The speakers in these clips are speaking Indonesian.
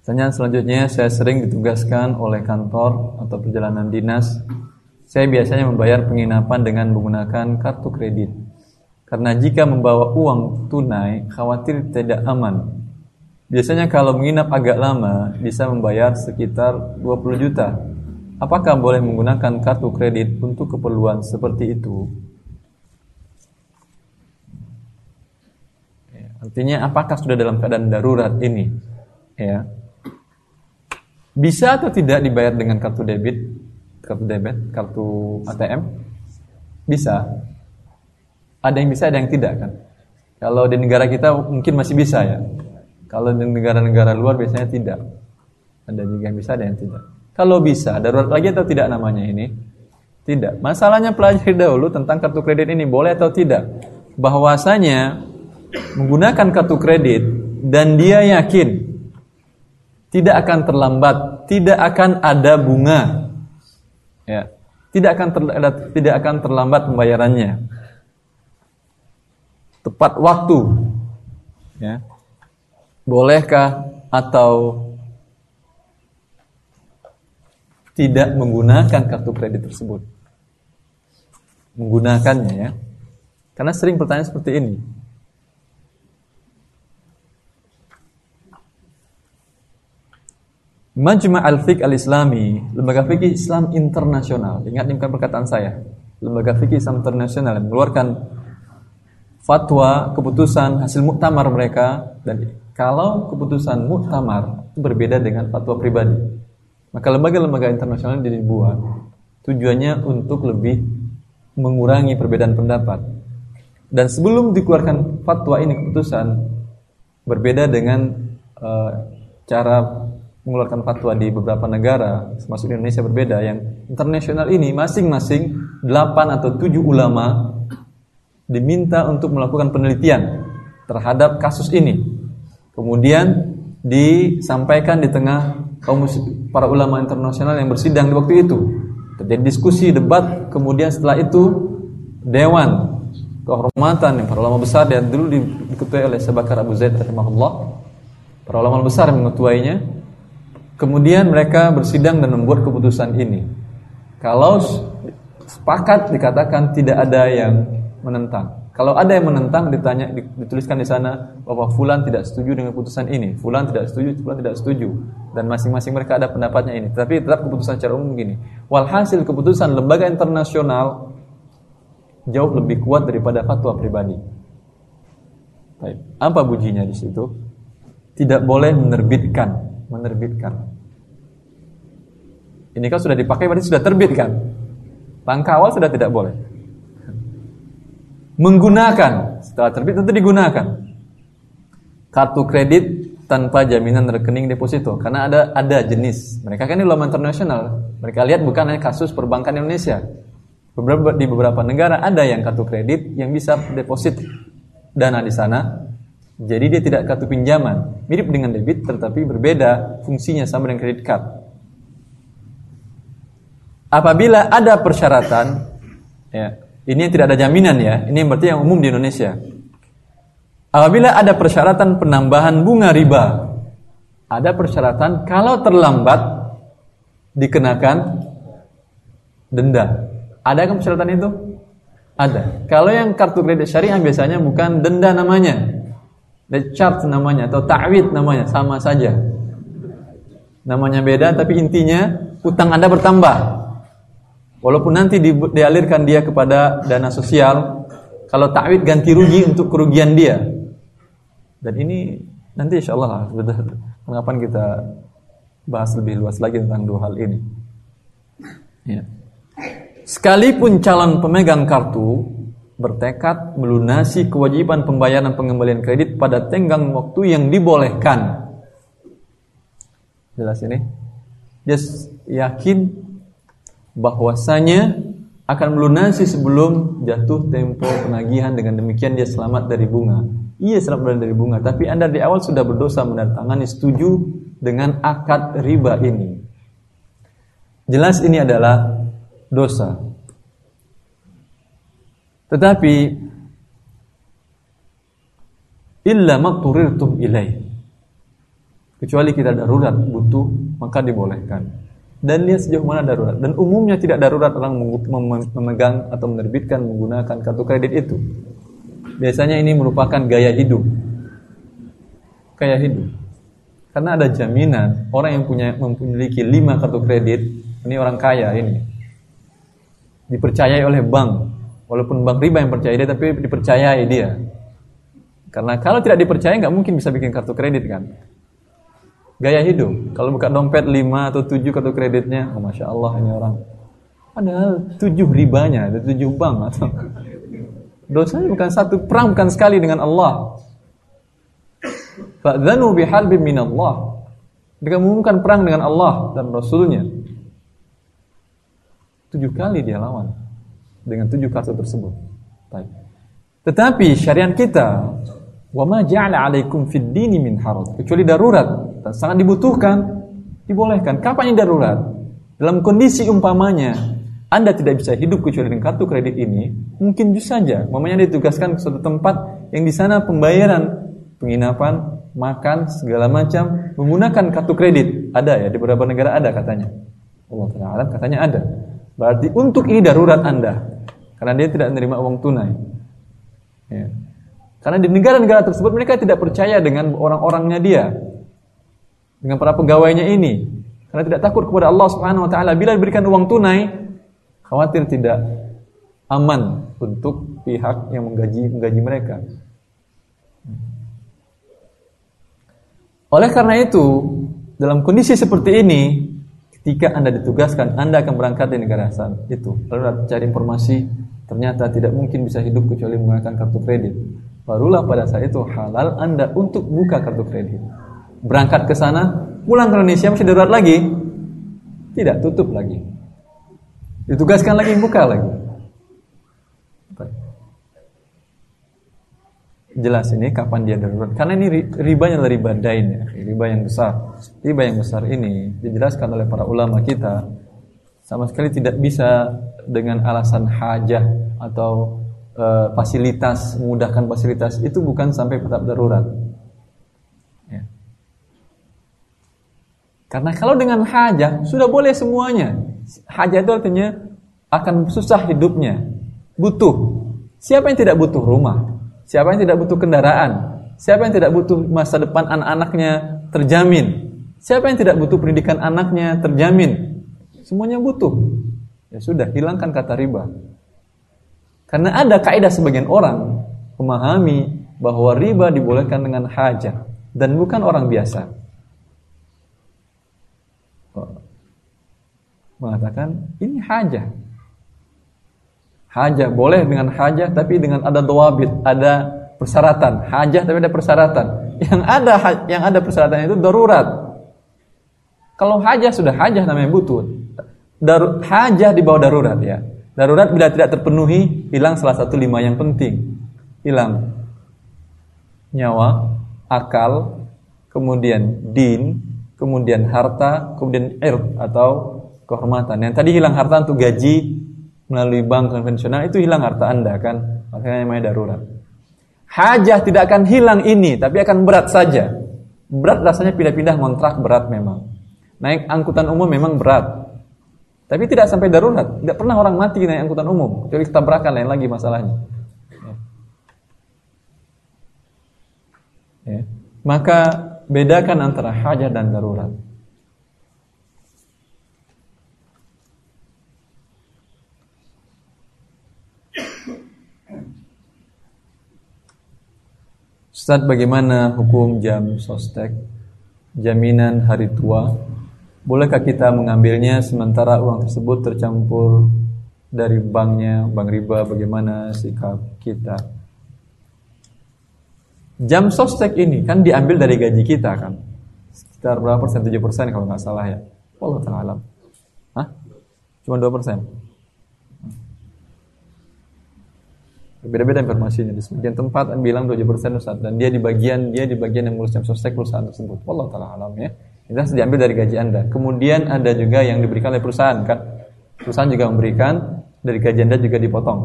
Pertanyaan selanjutnya, saya sering ditugaskan oleh kantor atau perjalanan dinas. Saya biasanya membayar penginapan dengan menggunakan kartu kredit. Karena jika membawa uang tunai, khawatir tidak aman. Biasanya kalau menginap agak lama, bisa membayar sekitar 20 juta. Apakah boleh menggunakan kartu kredit untuk keperluan seperti itu? Artinya apakah sudah dalam keadaan darurat ini? Ya. Bisa atau tidak dibayar dengan kartu debit, kartu ATM? Bisa. Ada yang bisa, ada yang tidak kan? Kalau di negara kita mungkin masih bisa ya. Kalau di negara-negara luar biasanya tidak. Ada juga yang bisa, ada yang tidak. Kalau bisa, darurat lagi atau tidak namanya ini? Tidak. Masalahnya pelajari dahulu tentang kartu kredit ini, boleh atau tidak. Bahwasanya menggunakan kartu kredit dan dia yakin tidak akan terlambat, tidak akan ada bunga, ya, tidak akan terlambat pembayarannya, tepat waktu, ya, bolehkah atau tidak menggunakan kartu kredit tersebut? Menggunakannya, ya, karena sering pertanyaan seperti ini. Majma' al-Fiqh al-Islami, lembaga fikih Islam internasional. Ingat, ini bukan perkataan saya. Lembaga fikih Islam internasional yang mengeluarkan fatwa, keputusan hasil muktamar mereka, dan kalau keputusan muktamar itu berbeda dengan fatwa pribadi, maka lembaga-lembaga internasional jadi dibuat tujuannya untuk lebih mengurangi perbedaan pendapat. Dan sebelum dikeluarkan fatwa ini, keputusan berbeda dengan cara mengeluarkan fatwa di beberapa negara, termasuk di Indonesia berbeda. Yang internasional ini masing-masing 8 atau 7 ulama diminta untuk melakukan penelitian terhadap kasus ini. Kemudian disampaikan di tengah para ulama internasional yang bersidang di waktu itu. Terjadi diskusi, debat, kemudian setelah itu dewan kehormatan yang para ulama besar, dan dulu diketuai oleh Syekh Bakar Abu Zaid rahimahullah. Para ulama besar yang mengetuainya. Kemudian mereka bersidang dan membuat keputusan ini. Kalau sepakat, dikatakan tidak ada yang menentang. Kalau ada yang menentang, dituliskan di sana bahwa fulan tidak setuju dengan keputusan ini, fulan tidak setuju, fulan tidak setuju, dan masing-masing mereka ada pendapatnya ini. Tapi tetap keputusan secara umum begini. Walhasil keputusan lembaga internasional jauh lebih kuat daripada fatwa pribadi. Baik. Apa bujinya di situ? Tidak boleh menerbitkan. Ini kan sudah dipakai, berarti sudah terbit kan? Langkah awal sudah tidak boleh. Menggunakan, setelah terbit tentu digunakan. Kartu kredit tanpa jaminan rekening deposito, karena ada jenis. Mereka kan ini ulama internasional. Mereka lihat bukan hanya kasus perbankan Indonesia. Di beberapa negara ada yang kartu kredit yang bisa deposit dana di sana. Jadi dia tidak kartu pinjaman, mirip dengan debit tetapi berbeda fungsinya sama dengan kredit card. Apabila ada persyaratan, ya, ini yang tidak ada jaminan ya, ini berarti yang umum di Indonesia. Apabila ada persyaratan penambahan bunga riba, ada persyaratan kalau terlambat dikenakan denda. Ada kan persyaratan itu? Ada. Kalau yang kartu kredit syariah biasanya bukan denda namanya. Charge namanya atau ta'wid namanya, sama saja. Namanya beda tapi intinya utang Anda bertambah. Walaupun nanti dialirkan dia kepada dana sosial, kalau ta'wid ganti rugi untuk kerugian dia. Dan ini nanti insyaallah kapan kita bahas lebih luas lagi tentang dua hal ini. Ya. Sekalipun calon pemegang kartu bertekad melunasi kewajiban pembayaran pengembalian kredit pada tenggang waktu yang dibolehkan. Jelas ini? Dia yakin bahwasanya akan melunasi sebelum jatuh tempo penagihan, dengan demikian dia selamat dari bunga. Iya, selamat dari bunga, tapi Anda di awal sudah berdosa menandatangani setuju dengan akad riba ini. Jelas ini adalah dosa. Tetapi illa maqturirtum ilaih, Kecuali kita darurat, butuh, maka dibolehkan. Dan lihat sejauh mana darurat. Dan umumnya tidak darurat orang memegang atau menerbitkan menggunakan kartu kredit itu. Biasanya ini merupakan gaya hidup. Gaya hidup. Karena ada jaminan orang yang memiliki 5 kartu kredit, ini orang kaya ini, dipercayai oleh bank. Walaupun bank riba yang percaya dia, tapi dipercayai dia. Karena kalau tidak dipercaya nggak mungkin bisa bikin kartu kredit kan. Gaya hidup. Kalau buka dompet 5 atau 7 kartu kreditnya, oh, Masya Allah ini orang. Padahal 7 ribanya, ada 7 bank atau dosanya bukan satu, perang bukan sekali dengan Allah. Fa'dzanu biharbin minallah. Mereka mengumumkan perang dengan Allah dan Rasulnya. 7 kali dia lawan dengan 7 kartu tersebut. Baik. Tetapi syariat kita, wa ma ja'ala 'alaikum fid dini min haraj, kecuali darurat, sangat dibutuhkan, dibolehkan. Kapan yang darurat? Dalam kondisi umpamanya Anda tidak bisa hidup kecuali dengan kartu kredit ini, mungkin saja umpamanya ditugaskan ke suatu tempat yang di sana pembayaran penginapan, makan, segala macam menggunakan kartu kredit. Ada ya, di beberapa negara ada katanya. Allah Ta'ala katanya ada. Berarti untuk ini darurat Anda, karena dia tidak menerima uang tunai. Ya. Karena di negara-negara tersebut mereka tidak percaya dengan orang-orangnya dia, dengan para pegawainya ini, karena tidak takut kepada Allah Subhanahu Wa Ta'ala. Bila diberikan uang tunai, khawatir tidak aman untuk pihak yang menggaji mereka. Oleh karena itu, dalam kondisi seperti ini, ketika Anda ditugaskan, Anda akan berangkat di negara asal itu, lalu cari informasi, ternyata tidak mungkin bisa hidup kecuali menggunakan kartu kredit. Barulah pada saat itu halal Anda untuk buka kartu kredit. Berangkat ke sana, pulang ke Indonesia masih darurat lagi, tidak, tutup lagi. Ditugaskan lagi, buka lagi. Jelas ini kapan dia darurat. Karena ini ribanya adalah riba dain ya, riba yang besar. Riba yang besar ini dijelaskan oleh para ulama kita sama sekali tidak bisa dengan alasan hajah atau fasilitas, memudahkan fasilitas, itu bukan sampai tetap darurat. Ya. Karena kalau dengan hajah sudah boleh semuanya. Hajah itu artinya akan susah hidupnya, butuh. Siapa yang tidak butuh rumah? Siapa yang tidak butuh kendaraan? Siapa yang tidak butuh masa depan anak-anaknya terjamin? Siapa yang tidak butuh pendidikan anaknya terjamin? Semuanya butuh. Ya sudah, hilangkan kata riba. Karena ada kaidah sebagian orang memahami bahwa riba dibolehkan dengan hajah dan bukan orang biasa. Mengatakan ini hajah. Hajah boleh dengan hajah, tapi dengan ada dawabit, ada persyaratan. Hajah tapi ada persyaratan. Yang ada persyaratan itu darurat. Kalau hajah sudah hajah namanya butuh. Hajah di bawah darurat ya. Darurat bila tidak terpenuhi, hilang salah satu 5 yang penting. Hilang nyawa, akal, kemudian din, kemudian harta, kemudian ird atau kehormatan. Yang tadi hilang harta untuk gaji melalui bank konvensional, itu hilang harta Anda kan, makanya namanya darurat. Hajah tidak akan hilang ini, tapi akan berat saja. Berat rasanya pindah-pindah kontrak, berat memang. Naik angkutan umum memang berat, tapi tidak sampai darurat. Tidak pernah orang mati naik angkutan umum, kecuali ketabrakan, lain lagi masalahnya. Ya. Maka bedakan antara hajah dan darurat. Ustaz, bagaimana hukum jam sostek, jaminan hari tua? Bolehkah kita mengambilnya sementara uang tersebut tercampur dari banknya, bank riba? Bagaimana sikap kita? Jam sostek ini kan diambil dari gaji kita kan, sekitar berapa persen? 7% kalau nggak salah ya. Allah Ta'ala alam. Hah? Cuma 2%. Beda-beda informasinya. Di sebagian tempat bilang 7% Ustaz, dan dia di bagian yang ngurus jam sostek perusahaan tersebut. Wallahu taala alam ya. Itu harus diambil dari gaji Anda. Kemudian ada juga yang diberikan oleh perusahaan kan. Perusahaan juga memberikan, dari gaji Anda juga dipotong.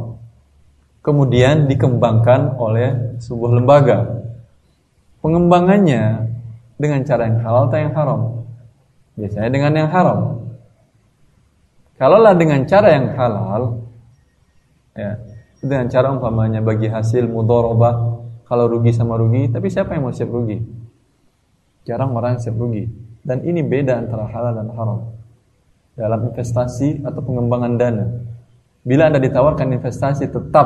Kemudian dikembangkan oleh sebuah lembaga. Pengembangannya Dengan cara yang halal atau yang haram? Biasanya dengan yang haram. Kalaulah dengan cara yang halal, ya, dengan cara umpamanya bagi hasil mudharabah, kalau rugi sama rugi, tapi siapa yang mau siap rugi? Jarang orang siap rugi. Dan ini beda antara halal dan haram dalam investasi atau pengembangan dana. Bila Anda ditawarkan investasi tetap,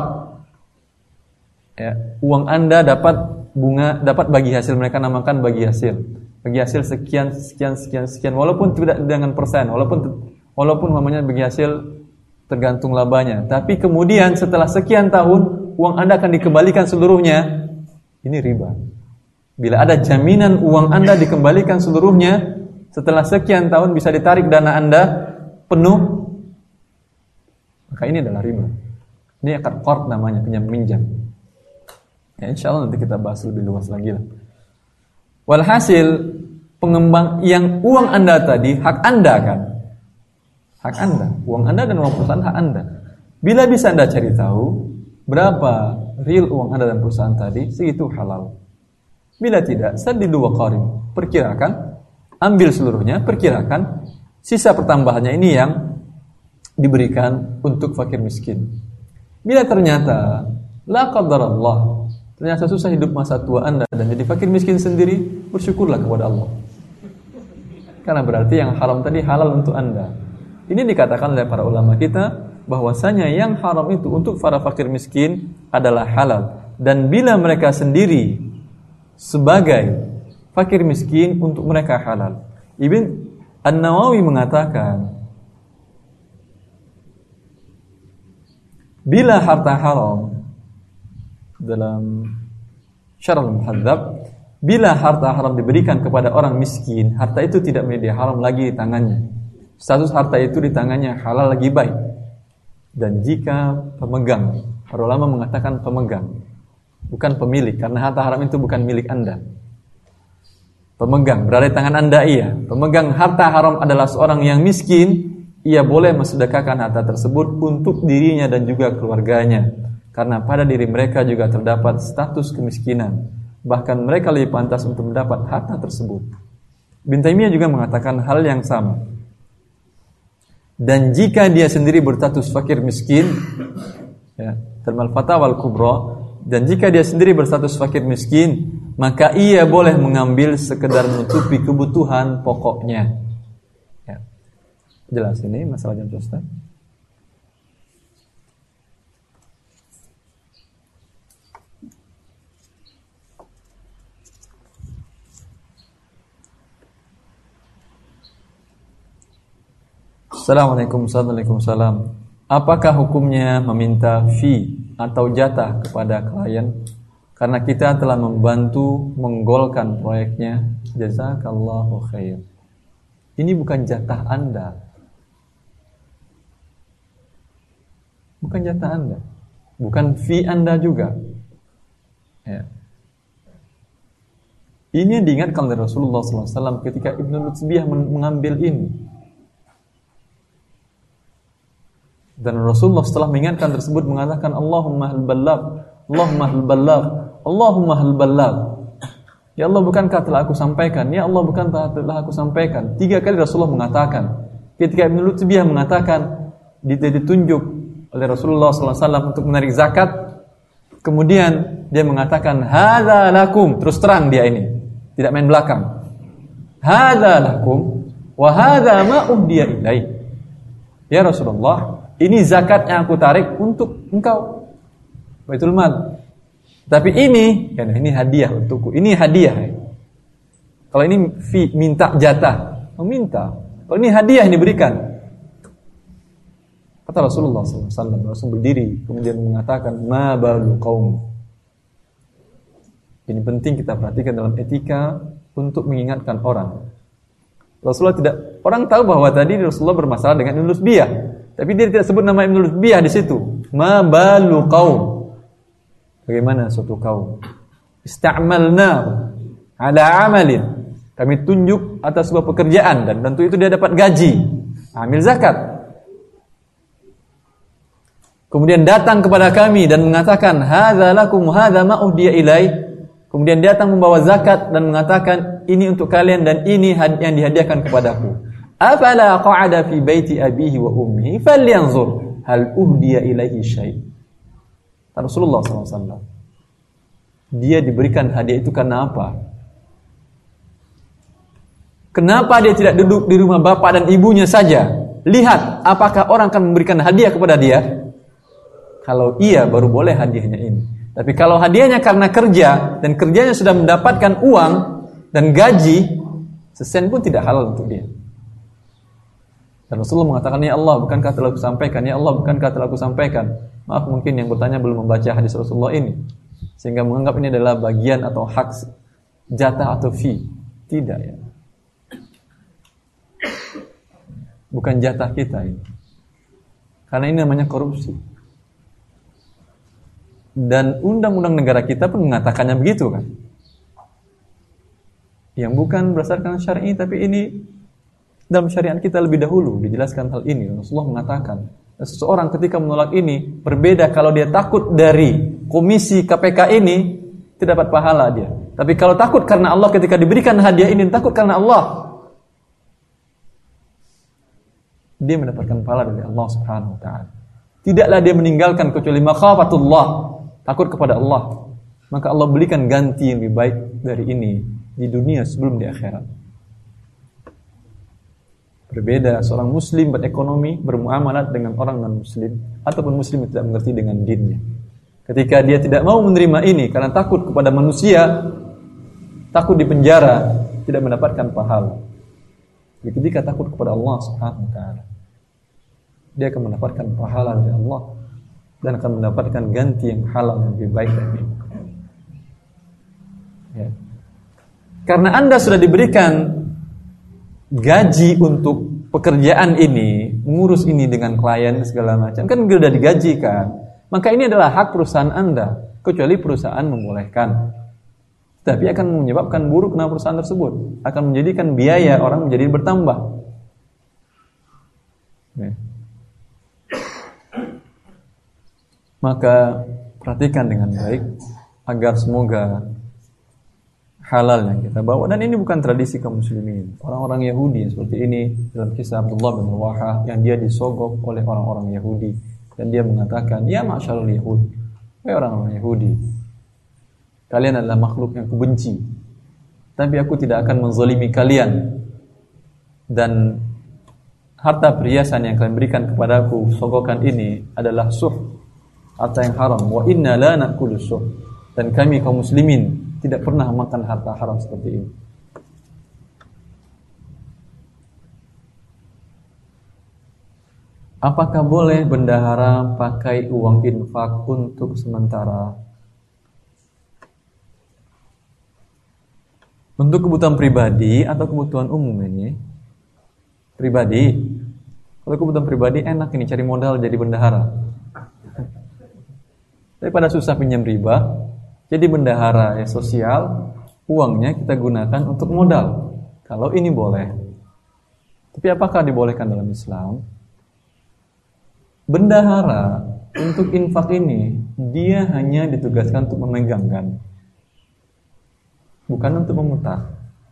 ya, uang Anda dapat bunga, dapat bagi hasil, mereka namakan bagi hasil sekian, walaupun tidak dengan persen, walaupun namanya bagi hasil tergantung labanya, tapi kemudian setelah sekian tahun uang Anda akan dikembalikan seluruhnya, ini riba. Bila ada jaminan uang Anda dikembalikan seluruhnya setelah sekian tahun, bisa ditarik dana Anda penuh, maka ini adalah riba. Ini akad qard namanya, pinjam minjam. Ya, insyaallah nanti kita bahas lebih luas lagi lah. Walhasil, pengembang yang uang Anda tadi hak Anda kan? Hak Anda, uang Anda dan uang perusahaan hak Anda. Bila bisa Anda cari tahu berapa real uang Anda dan perusahaan tadi, segitu halal. Bila tidak, saddidu wa qarib. Perkirakan, ambil seluruhnya, perkirakan sisa pertambahannya ini yang diberikan untuk fakir miskin. Bila ternyata la qadarallah, ternyata susah hidup masa tua Anda dan jadi fakir miskin sendiri, bersyukurlah kepada Allah. Karena berarti yang haram tadi halal untuk Anda. Ini dikatakan oleh para ulama kita bahwasanya yang haram itu untuk para fakir miskin adalah halal, dan bila mereka sendiri sebagai fakir miskin untuk mereka halal. Ibn An-Nawawi mengatakan, bila harta haram, dalam Syarh Al-Muhadzab, bila harta haram diberikan kepada orang miskin, harta itu tidak menjadi haram lagi di tangannya. Status harta itu di tangannya halal lagi baik. Dan jika pemegang, para ulama mengatakan pemegang, bukan pemilik, karena harta haram itu bukan milik Anda. Pemegang, berada di tangan Anda, iya. Pemegang harta haram adalah seorang yang miskin, ia boleh mensedekahkan harta tersebut untuk dirinya dan juga keluarganya. Karena pada diri mereka juga terdapat status kemiskinan. Bahkan mereka lebih pantas untuk mendapat harta tersebut. Ibnu Taimiyah juga mengatakan hal yang sama. Dan jika dia sendiri berstatus fakir miskin, ya, dalam Al-Fatawa Al-Kubra, dan jika dia sendiri berstatus fakir miskin, maka ia boleh mengambil sekedar menutupi kebutuhan pokoknya. Ya. Jelas ini masalah jam Ustaz. Assalamualaikum warahmatullahi wabarakatuh. Apakah hukumnya meminta fee atau jatah kepada klien karena kita telah membantu menggolkan proyeknya? Jazakallahu khair. Ini bukan jatah Anda. Bukan jatah Anda. Bukan fee Anda juga. Ya. Ini diingatkan oleh Rasulullah SAW ketika Ibnu Lutsbiyah mengambil ini. Dan Rasulullah setelah mengingatkan tersebut mengatakan Allahumma hal balagh, Allahumma hal balagh, Allahumma hal balagh. Ya Allah, bukankah telah aku sampaikan? Ya Allah, bukankah telah aku sampaikan? 3 kali Rasulullah mengatakan. Ketika Ibnu Lutsbiyah mengatakan, ditunjuk oleh Rasulullah SAW untuk menarik zakat, kemudian dia mengatakan hadza lakum, terus terang dia ini, tidak main belakang. Hadza lakum wa hadza ma uhdiya ilai. Ya Rasulullah, ini zakat yang aku tarik untuk engkau, Baitul Mal. Tapi ini hadiah untukku. Ini hadiah. Kalau ini fee, minta jatah, meminta. Kalau ini hadiah yang diberikan. Kata Rasulullah SAW, Rasul berdiri kemudian mengatakan, ma balu qaum. Ini penting kita perhatikan dalam etika untuk mengingatkan orang. Rasulullah tidak, orang tahu bahwa tadi Rasulullah bermasalah dengan Ibnu Lutsbiyah, tapi dia tidak sebut nama Ibnu Lutsbiyah di situ. Ma balu qaum. Bagaimana suatu kaum? Ista'malna ala amalin. Kami tunjuk atas sebuah pekerjaan dan tentu itu dia dapat gaji. Ambil zakat. Kemudian datang kepada kami dan mengatakan hadza lakum hadza ma uhdiya ilai. Kemudian datang membawa zakat dan mengatakan, ini untuk kalian dan ini yang dihadiahkan kepadaku. Afala qa'ada fi baiti abihi wa ummihi falyanzur hal uhdiya ilaihi syai'. Rasulullah SAW. Dia diberikan hadiah itu karena apa? Kenapa dia tidak duduk di rumah bapak dan ibunya saja? Lihat, apakah orang akan memberikan hadiah kepada dia? Kalau iya, baru boleh hadiahnya ini. Tapi kalau hadiahnya karena kerja, dan kerjanya sudah mendapatkan uang dan gaji, sesen pun tidak halal untuk dia. Dan Rasulullah mengatakan, ya Allah, bukankah telah aku sampaikan? Ya Allah, bukankah telah aku sampaikan? Maaf, mungkin yang bertanya belum membaca hadis Rasulullah ini, sehingga menganggap ini adalah bagian atau hak, jatah atau fee. Tidak ya. Bukan jatah kita ini. Karena ini namanya korupsi. Dan undang-undang negara kita pun mengatakannya begitu kan. Yang bukan berdasarkan syar'i, tapi ini dalam syariat kita lebih dahulu dijelaskan hal ini. Rasulullah mengatakan, seseorang ketika menolak ini berbeda kalau dia takut dari komisi KPK ini tidak dapat pahala dia. Tapi kalau takut karena Allah ketika diberikan hadiah ini takut karena Allah, dia mendapatkan pahala dari Allah Subhanahu wa taala. Tidaklah dia meninggalkan kecuali makhafatullah, takut kepada Allah. Maka Allah berikan ganti yang lebih baik dari ini di dunia sebelum di akhirat. Berbeda seorang muslim berekonomi, bermuamalah dengan orang non-muslim ataupun muslim yang tidak mengerti dengan dinnya. Ketika dia tidak mau menerima ini karena takut kepada manusia, takut dipenjara, tidak mendapatkan pahala. Ketika takut kepada Allah Subhanahu wa taala, dia akan mendapatkan pahala dari Allah dan akan mendapatkan ganti yang halal yang lebih baik dari ini. Ya. Karena Anda sudah diberikan gaji untuk pekerjaan ini, mengurus ini dengan klien segala macam, kan sudah digajikan. Maka ini adalah hak perusahaan Anda, kecuali perusahaan membolehkan. Tapi akan menyebabkan buruk nama perusahaan tersebut, akan menjadikan biaya orang menjadi bertambah. Ya. Maka perhatikan dengan baik agar semoga halal yang kita bawa. Dan ini bukan tradisi kaum muslimin. Orang-orang Yahudi seperti ini dalam kisah Abdullah bin Rawaha yang dia disogok oleh orang-orang Yahudi dan dia mengatakan, ya ma'syarul Yahud, wahai orang-orang Yahudi, kalian adalah makhluk yang kubenci, tapi aku tidak akan menzalimi kalian, dan harta perhiasan yang kalian berikan kepadaku sogokan ini adalah suh, harta yang haram. Wa inna la na'kulu suh, dan kami kaum muslimin tidak pernah makan harta haram seperti ini. Apakah boleh bendahara pakai uang infak untuk sementara? Untuk kebutuhan pribadi atau kebutuhan umum ini? Pribadi. Kalau kebutuhan pribadi enak ini cari modal jadi bendahara. Daripada susah pinjam riba, jadi bendahara ya sosial, uangnya kita gunakan untuk modal. Kalau ini boleh. Tapi apakah dibolehkan dalam Islam? Bendahara untuk infak ini dia hanya ditugaskan untuk memegangkan, bukan untuk memutar.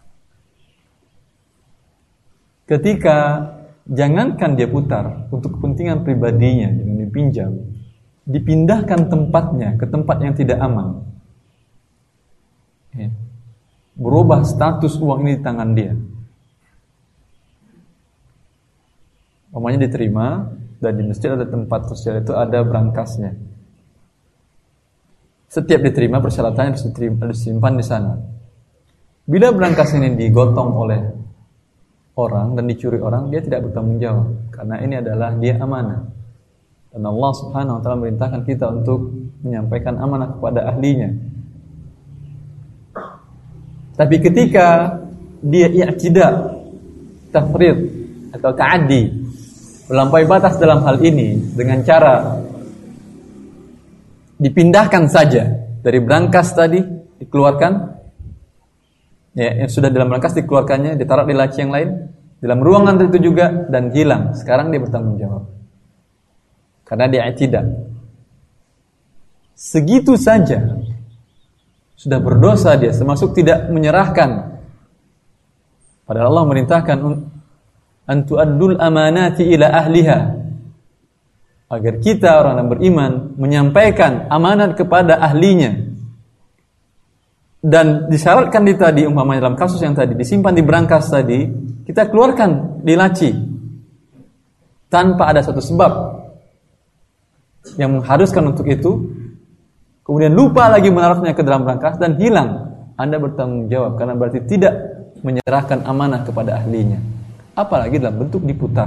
Ketika jangankan dia putar untuk kepentingan pribadinya yang dipinjam, dipindahkan tempatnya ke tempat yang tidak aman, ya. Berubah status uang ini di tangan dia. Umpamanya diterima, dan di masjid ada tempat sosial itu ada berangkasnya. Setiap diterima persyaratannya harus disimpan di sana. Bila berangkas ini digotong oleh orang dan dicuri orang, dia tidak bertanggung jawab karena ini adalah dia amanah. Dan Allah Subhanahu wa taala merintahkan kita untuk menyampaikan amanah kepada ahlinya. Tapi ketika dia i'tida, tafrid atau ta'addi, melampaui batas dalam hal ini dengan cara dipindahkan saja dari berangkas tadi, dikeluarkan, ya, yang sudah dalam berangkas dikeluarkannya, ditaruh di laci yang lain, dalam ruangan itu juga, dan hilang. Sekarang dia bertanggung jawab karena dia i'tida. Segitu saja Sudah berdosa dia, termasuk tidak menyerahkan. Padahal Allah merintahkan an tu'addul amanati ila ahliha. Agar kita orang yang beriman menyampaikan amanat kepada ahlinya. Dan disyaratkan di tadi, umpamanya dalam kasus yang tadi, disimpan di brankas tadi, kita keluarkan di laci tanpa ada satu sebab yang mengharuskan untuk itu, kemudian lupa lagi menaruhnya ke dalam brankas dan hilang, Anda bertanggung jawab karena berarti tidak menyerahkan amanah kepada ahlinya. Apalagi dalam bentuk diputar,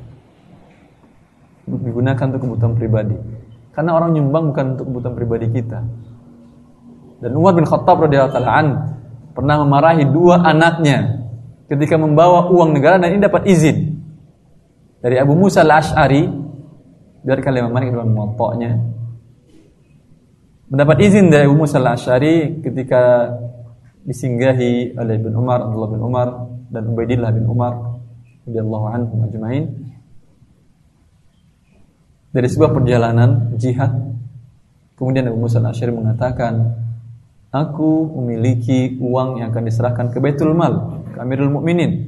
digunakan untuk kebutuhan pribadi. Karena orang nyumbang bukan untuk kebutuhan pribadi kita. Dan Umar bin Khattab radhiyallahu ta'ala an pernah memarahi dua anaknya ketika membawa uang negara, dan ini dapat izin dari Abu Musa al-Ash'ari. Biarkan Imam Malik dalam Muwatta'nya mendapat izin dari Abu Musa al-Ash'ari ketika disinggahi oleh bin Umar, Abdullah bin Umar dan Ubaidillah bin Umar radhiyallahu anhum ajma'in dari sebuah perjalanan jihad. Kemudian Abu Musa al-Ash'ari mengatakan, aku memiliki uang yang akan diserahkan ke Baitul Mal, ke Amirul Mukminin.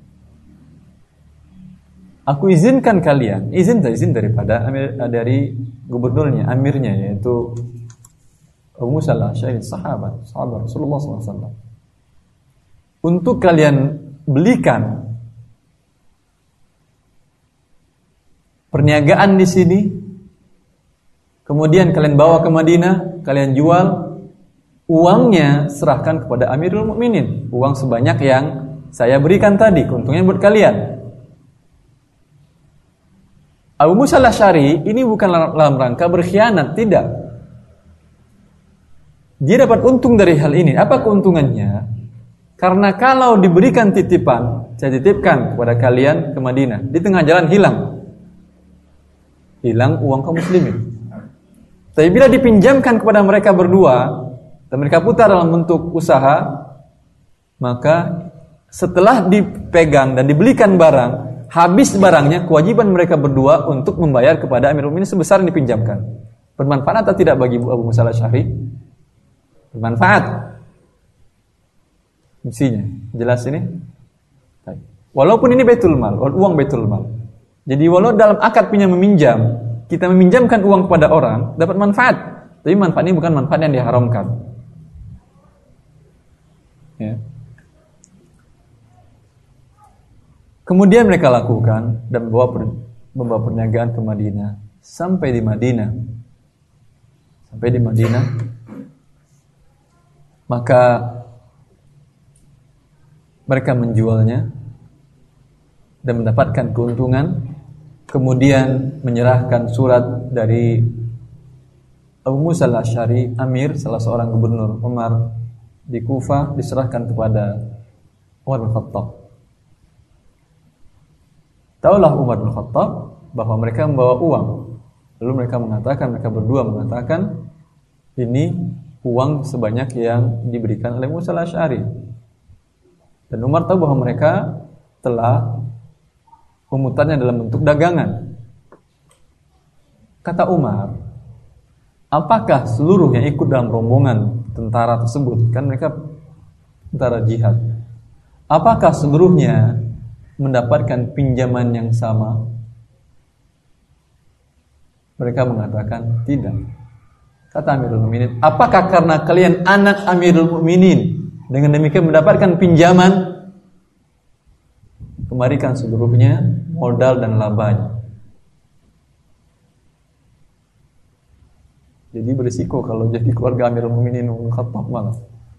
Aku izinkan kalian, izin daripada dari gubernurnya, amirnya, yaitu Abu Musa al-Ash'ari, sahabat Rasulullah SAW, untuk kalian belikan perniagaan di sini, kemudian kalian bawa ke Madinah, kalian jual, uangnya serahkan kepada Amirul Mukminin, uang sebanyak yang saya berikan tadi, keuntungannya buat kalian. Abu Musa al-Ash'ari ini bukan dalam rangka berkhianat, tidak. Dia dapat untung dari hal ini. Apa keuntungannya? Karena kalau diberikan titipan, saya titipkan kepada kalian ke Madinah, di tengah jalan hilang uang kaum muslimin. Tapi bila dipinjamkan kepada mereka berdua dan mereka putar dalam bentuk usaha, maka setelah dipegang dan dibelikan barang, habis barangnya, kewajiban mereka berdua untuk membayar kepada Amirul Mukminin sebesar yang dipinjamkan. Bermanfaat atau tidak bagi Abu Musa al-Ash'ari? Bermanfaat. Mestinya. Jelas ini? Walaupun ini Baitul Mal, uang Baitul Mal. Jadi walau dalam akad pinjam meminjam, kita meminjamkan uang kepada orang, dapat manfaat. Tapi manfaat ini bukan manfaat yang diharamkan. Ya. Kemudian mereka lakukan dan membawa perniagaan ke Madinah. Sampai di Madinah, maka mereka menjualnya dan mendapatkan keuntungan. Kemudian menyerahkan surat dari Abu Musa al-Ash'ari, Amir, salah seorang gubernur Umar di Kufah, diserahkan kepada Umar bin Khattab. Taulah Umar bin Khattab bahwa mereka membawa uang. Lalu mereka berdua mengatakan, ini uang sebanyak yang diberikan oleh Musa al-Ash'ari. Dan Umar tahu bahwa mereka telah memutarnya dalam bentuk dagangan. Kata Umar, apakah seluruh yang ikut dalam rombongan tentara tersebut, kan mereka tentara jihad, apakah seluruhnya mendapatkan pinjaman yang sama? Mereka mengatakan tidak. Kata Amirul Mukminin, apakah karena kalian anak Amirul Mukminin dengan demikian mendapatkan pinjaman? Kembalikan seluruhnya modal dan labanya. Jadi berisiko kalau jadi keluarga Amirul Mukminin Khattab malah.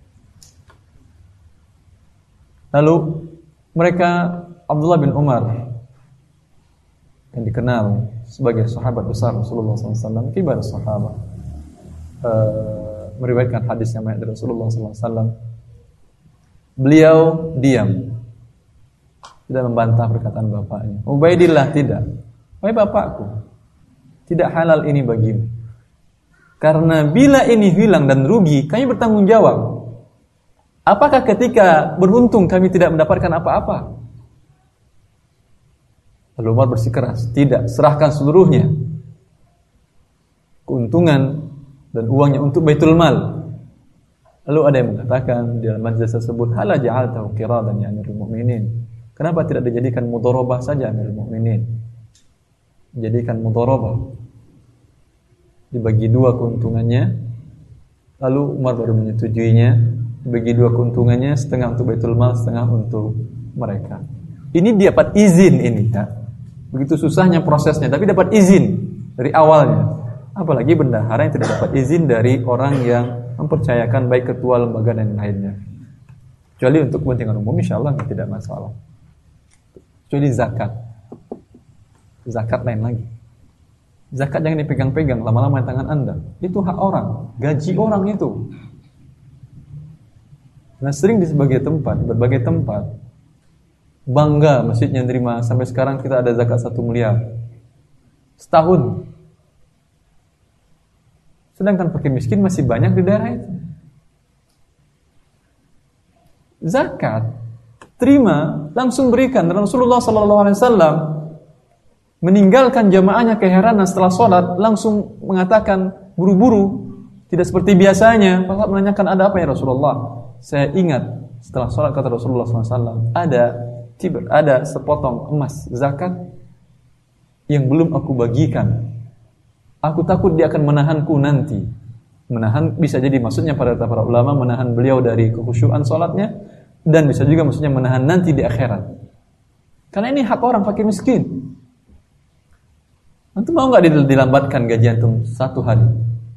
Lalu mereka, Abdullah bin Umar yang dikenal sebagai sahabat besar Rasulullah SAW, kibar sahabat, meriwayatkan hadis yang banyak dari Rasulullah SAW. Beliau diam, tidak membantah perkataan bapaknya. Ubaidillah tidak. Wahai bapakku, tidak halal ini bagimu. Karena bila ini hilang dan rugi, kami bertanggung jawab. Apakah ketika beruntung kami tidak mendapatkan apa-apa? Lalu Umar bersikeras, tidak, serahkan seluruhnya, keuntungan dan uangnya untuk Baitul Mal. Lalu ada yang mengatakan di dalam majelis tersebut, "Hala ja'altahu qiradan ya Amirul Mukminin?" Kenapa tidak dijadikan mudharabah saja Amirul Mukminin? Jadikan mudharabah. Dibagi dua keuntungannya. Lalu Umar baru menyetujuinya. Dibagi dua keuntungannya, setengah untuk Baitul Mal, setengah untuk mereka. Ini dapat izin ini, ya. Begitu susahnya prosesnya, tapi dapat izin dari awalnya. Apalagi bendahara yang tidak dapat izin dari orang yang mempercayakan baik ketua lembaga dan lainnya. Kecuali untuk kepentingan umum, insyaallah tidak masalah. Kecuali zakat. Zakat lain lagi. Zakat jangan dipegang-pegang lama-lama di tangan Anda. Itu hak orang, gaji orang itu. Nah, sering di berbagai tempat bangga masjidnya terima, sampai sekarang kita ada zakat 1 miliar setahun. Sedangkan fakir miskin masih banyak di daerah itu. Zakat terima, langsung berikan. Dan Rasulullah SAW meninggalkan jamaahnya keheranan setelah sholat, langsung mengatakan buru-buru, tidak seperti biasanya. Pak menanyakan, ada apa ya Rasulullah? Saya ingat setelah sholat, kata Rasulullah SAW, ada sepotong emas zakat yang belum aku bagikan. Aku takut dia akan menahanku nanti. Menahan bisa jadi maksudnya para ulama menahan beliau dari kekhusyuan sholatnya, dan bisa juga maksudnya menahan nanti di akhirat. Karena ini hak orang fakir miskin. Antum mau nggak dilambatkan gaji antum 1 hari?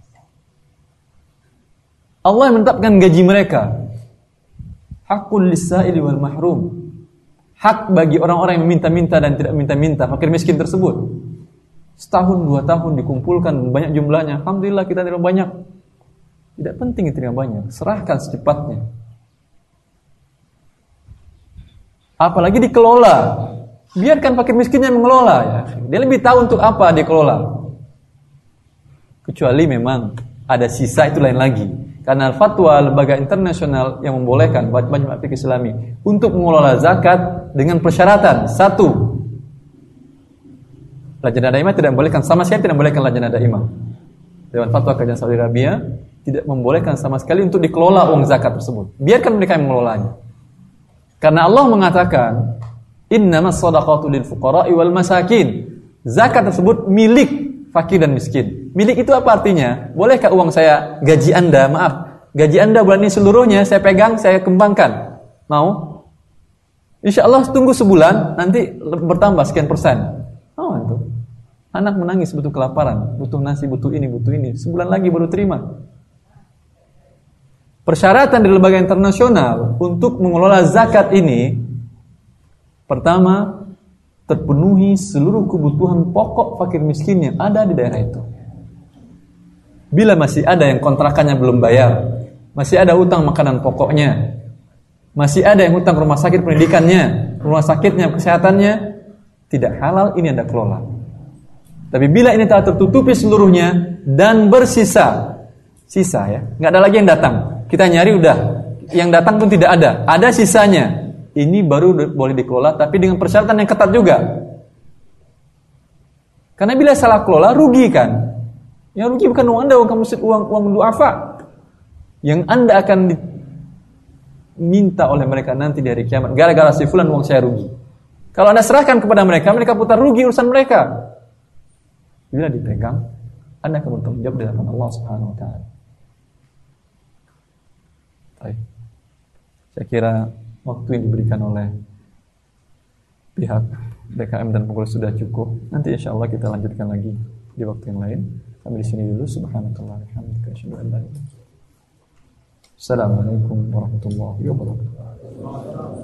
Allah yang menetapkan gaji mereka. Hakul lis-sa'ili wal mahrum. Hak bagi orang-orang yang meminta-minta dan tidak minta-minta, fakir miskin tersebut. Setahun 2 tahun dikumpulkan banyak jumlahnya, alhamdulillah kita terima banyak. Tidak penting terima banyak, serahkan secepatnya. Apalagi dikelola. Biarkan fakir miskinnya mengelola, ya. Dia lebih tahu untuk apa dikelola. Kecuali memang ada sisa, itu lain lagi. Karena fatwa lembaga internasional yang membolehkan Majma' Fiqh Islami untuk mengelola zakat dengan persyaratan. 1, Lajnah Daimah tidak membolehkan, sama sekali tidak membolehkan Lajnah Daimah. Dewan Fatwa Kerajaan Saudi Arabia tidak membolehkan sama sekali untuk dikelola uang zakat tersebut. Biarkan mereka yang mengelolanya. Karena Allah mengatakan, "Innamas shadaqatu lil fuqara'i wal masakin." Zakat tersebut milik fakir dan miskin. Milik itu apa artinya? Bolehkah uang saya, gaji Anda bulan ini seluruhnya saya pegang, saya kembangkan? Mau? Insyaallah tunggu sebulan, nanti bertambah sekian persen. Oh, itu. Anak menangis butuh kelaparan, butuh nasi, butuh ini. Sebulan lagi baru terima. Persyaratan di lembaga internasional untuk mengelola zakat ini, pertama, terpenuhi seluruh kebutuhan pokok fakir miskin yang ada di daerah itu. Bila masih ada yang kontrakannya belum bayar, masih ada utang makanan pokoknya, masih ada yang utang rumah sakit pendidikannya, rumah sakitnya, kesehatannya, tidak halal, ini Anda kelola. Tapi bila ini telah tertutupi seluruhnya dan bersisa, ya, nggak ada lagi yang datang. Kita nyari udah, yang datang pun tidak ada sisanya. Ini baru boleh dikelola, tapi dengan persyaratan yang ketat juga. Karena bila salah kelola, rugi kan? Yang rugi bukan uang Anda, uang duafa. Yang Anda akan diminta oleh mereka nanti di hari kiamat. Gara-gara si fulan uang saya rugi. Kalau Anda serahkan kepada mereka, mereka putar rugi urusan mereka. Bila dipegang, Anda akan bertanggung jawab di hadapan Allah Subhanahu wa taala. Baik. Saya kira waktu yang diberikan oleh pihak BKM dan pengurus sudah cukup. Nanti insyaallah kita lanjutkan lagi di waktu yang lain. Sampai di sini dulu. Subhanakallah walhamdulillah, asyhadu an la ilaha illa anta. Assalamualaikum warahmatullahi wabarakatuh.